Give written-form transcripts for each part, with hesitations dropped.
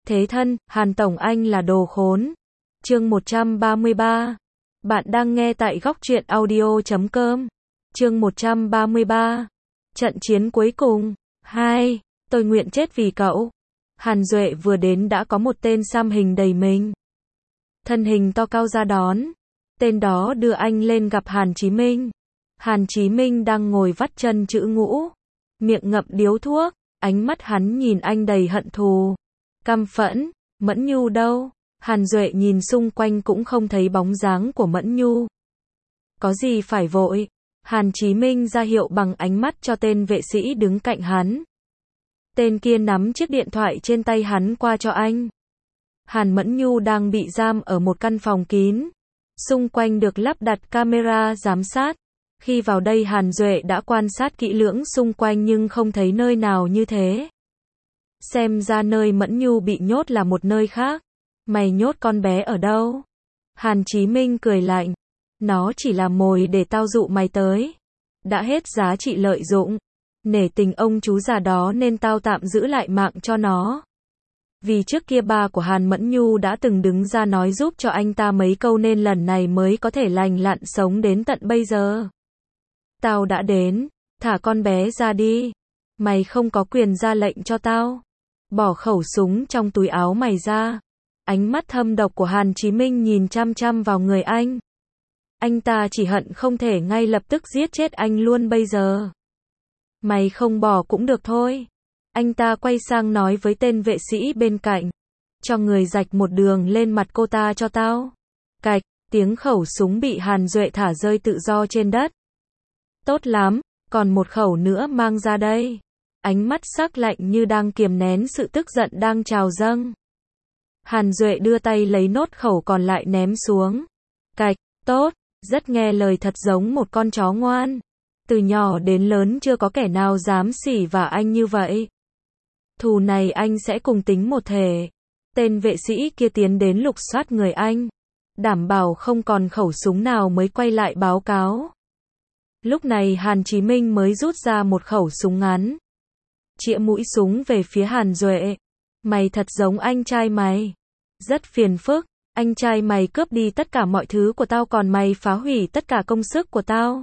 Thế thân, Hàn Tổng anh là đồ khốn. Chương 133. Bạn đang nghe tại góc truyện audio.com. Chương 133. Trận chiến cuối cùng. 2. Tôi nguyện chết vì cậu. Hàn Duệ vừa đến đã có một tên xăm hình đầy mình. Thân hình to cao ra đón. Tên đó đưa anh lên gặp Hàn Chí Minh. Hàn Chí Minh đang ngồi vắt chân chữ ngũ. Miệng ngậm điếu thuốc. Ánh mắt hắn nhìn anh đầy hận thù. Căm phẫn. Mẫn Nhu đâu? Hàn Duệ nhìn xung quanh cũng không thấy bóng dáng của Mẫn Nhu. Có gì phải vội? Hàn Chí Minh ra hiệu bằng ánh mắt cho tên vệ sĩ đứng cạnh hắn. Tên kia nắm chiếc điện thoại trên tay hắn qua cho anh. Hàn Mẫn Nhu đang bị giam ở một căn phòng kín. Xung quanh được lắp đặt camera giám sát. Khi vào đây Hàn Duệ đã quan sát kỹ lưỡng xung quanh nhưng không thấy nơi nào như thế. Xem ra nơi Mẫn Nhu bị nhốt là một nơi khác. Mày nhốt con bé ở đâu? Hàn Chí Minh cười lạnh. Nó chỉ là mồi để tao dụ mày tới. Đã hết giá trị lợi dụng. Nể tình ông chú già đó nên tao tạm giữ lại mạng cho nó. Vì trước kia ba của Hàn Mẫn Nhu đã từng đứng ra nói giúp cho anh ta mấy câu nên lần này mới có thể lành lặn sống đến tận bây giờ. Tao đã đến, thả con bé ra đi. Mày không có quyền ra lệnh cho tao. Bỏ khẩu súng trong túi áo mày ra. Ánh mắt thâm độc của Hàn Chí Minh nhìn chăm chăm vào người anh. Anh ta chỉ hận không thể ngay lập tức giết chết anh luôn bây giờ. Mày không bỏ cũng được thôi. Anh ta quay sang nói với tên vệ sĩ bên cạnh. Cho người rạch một đường lên mặt cô ta cho tao. Cạch, tiếng khẩu súng bị Hàn Duệ thả rơi tự do trên đất. Tốt lắm, còn một khẩu nữa mang ra đây. Ánh mắt sắc lạnh như đang kiềm nén sự tức giận đang trào dâng. Hàn Duệ đưa tay lấy nốt khẩu còn lại ném xuống. Cạch, tốt, rất nghe lời, thật giống một con chó ngoan. Từ nhỏ đến lớn chưa có kẻ nào dám xỉ vả anh như vậy. Thù này anh sẽ cùng tính một thể. Tên vệ sĩ kia tiến đến lục soát người anh. Đảm bảo không còn khẩu súng nào mới quay lại báo cáo. Lúc này Hàn Chí Minh mới rút ra một khẩu súng ngắn. Chĩa mũi súng về phía Hàn Duệ. Mày thật giống anh trai mày. Rất phiền phức. Anh trai mày cướp đi tất cả mọi thứ của tao còn mày phá hủy tất cả công sức của tao.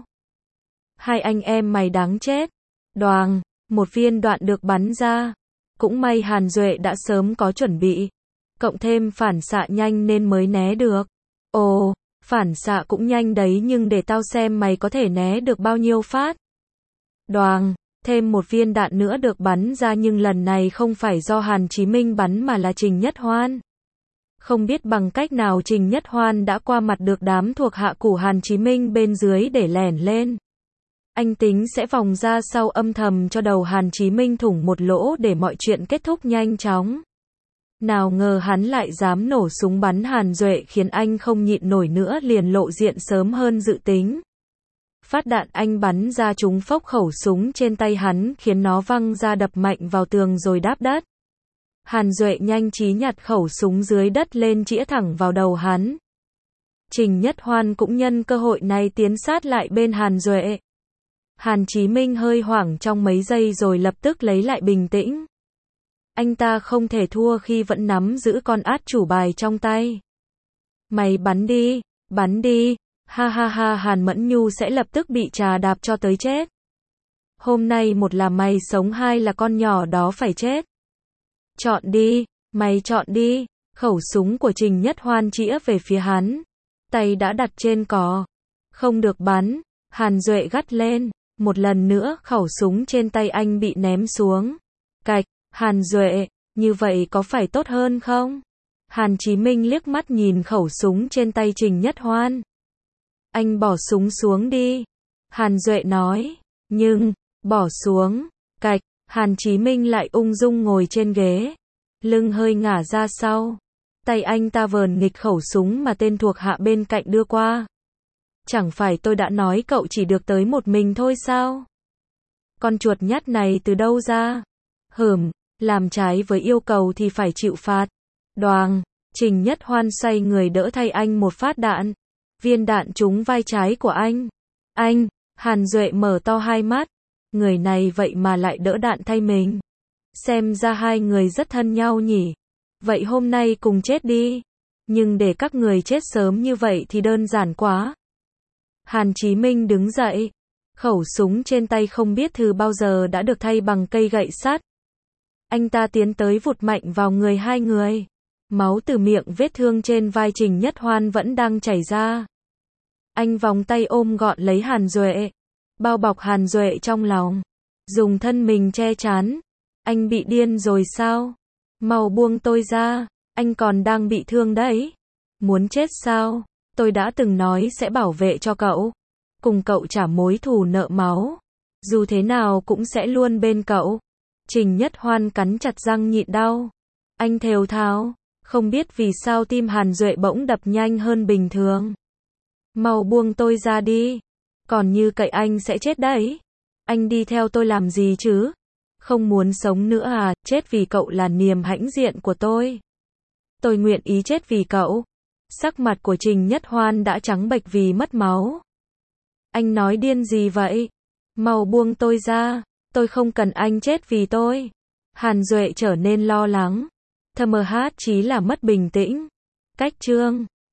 Hai anh em mày đáng chết. Đoàng, một viên đạn được bắn ra. Cũng may Hàn Duệ đã sớm có chuẩn bị. Cộng thêm phản xạ nhanh nên mới né được. Ồ, phản xạ cũng nhanh đấy nhưng để tao xem mày có thể né được bao nhiêu phát. Đoàng, thêm một viên đạn nữa được bắn ra nhưng lần này không phải do Hàn Chí Minh bắn mà là Trình Nhất Hoan. Không biết bằng cách nào Trình Nhất Hoan đã qua mặt được đám thuộc hạ của Hàn Chí Minh bên dưới để lẻn lên. Anh tính sẽ vòng ra sau âm thầm cho đầu Hàn Chí Minh thủng một lỗ để mọi chuyện kết thúc nhanh chóng. Nào ngờ hắn lại dám nổ súng bắn Hàn Duệ khiến anh không nhịn nổi nữa liền lộ diện sớm hơn dự tính. Phát đạn anh bắn ra trúng phốc khẩu súng trên tay hắn khiến nó văng ra đập mạnh vào tường rồi đáp đất. Hàn Duệ nhanh trí nhặt khẩu súng dưới đất lên chĩa thẳng vào đầu hắn. Trình Nhất Hoan cũng nhân cơ hội này tiến sát lại bên Hàn Duệ. Hàn Chí Minh hơi hoảng trong mấy giây rồi lập tức lấy lại bình tĩnh. Anh ta không thể thua khi vẫn nắm giữ con át chủ bài trong tay. Mày bắn đi, ha ha ha. Hàn Mẫn Nhu sẽ lập tức bị trà đạp cho tới chết. Hôm nay một là mày sống, hai là con nhỏ đó phải chết. Chọn đi, mày chọn đi. Khẩu súng của Trình Nhất Hoan chĩa về phía hắn. Tay đã đặt trên cò. Không được bắn. Hàn Duệ gắt lên. Một lần nữa khẩu súng trên tay anh bị ném xuống. Cạch, Hàn Duệ, như vậy có phải tốt hơn không? Hàn Chí Minh liếc mắt nhìn khẩu súng trên tay Trình Nhất Hoan. Anh bỏ súng xuống đi. Hàn Duệ nói. Nhưng, bỏ xuống. Cạch, Hàn Chí Minh lại ung dung ngồi trên ghế. Lưng hơi ngả ra sau. Tay anh ta vờn nghịch khẩu súng mà tên thuộc hạ bên cạnh đưa qua. Chẳng phải tôi đã nói cậu chỉ được tới một mình thôi sao? Con chuột nhắt này từ đâu ra? Làm trái với yêu cầu thì phải chịu phạt. Đoàng, Trình Nhất Hoan xoay người đỡ thay anh một phát đạn. Viên đạn trúng vai trái của anh. Anh, Hàn Duệ mở to hai mắt. Người này vậy mà lại đỡ đạn thay mình. Xem ra hai người rất thân nhau nhỉ. Vậy hôm nay cùng chết đi. Nhưng để các người chết sớm như vậy thì đơn giản quá. Hàn Chí Minh đứng dậy. Khẩu súng trên tay không biết từ bao giờ đã được thay bằng cây gậy sắt. Anh ta tiến tới vụt mạnh vào người hai người. Máu từ miệng vết thương trên vai Trình Nhất Hoan vẫn đang chảy ra. Anh vòng tay ôm gọn lấy Hàn Duệ. Bao bọc Hàn Duệ trong lòng. Dùng thân mình che chắn. Anh bị điên rồi sao? Mau buông tôi ra. Anh còn đang bị thương đấy. Muốn chết sao? Tôi đã từng nói sẽ bảo vệ cho cậu. Cùng cậu trả mối thù nợ máu. Dù thế nào cũng sẽ luôn bên cậu. Trình Nhất Hoan cắn chặt răng nhịn đau. Anh thều thào. Không biết vì sao tim Hàn Duệ bỗng đập nhanh hơn bình thường. Mau buông tôi ra đi. Còn như cậy anh sẽ chết đấy. Anh đi theo tôi làm gì chứ? Không muốn sống nữa à? Chết vì cậu là niềm hãnh diện của tôi. Tôi nguyện ý chết vì cậu. Sắc mặt của Trình Nhất Hoan đã trắng bệch vì mất máu. Anh nói điên gì vậy? Mau buông tôi ra. Tôi không cần anh chết vì tôi. Hàn Duệ trở nên lo lắng. Thầm hát chí là mất bình tĩnh. Cách chương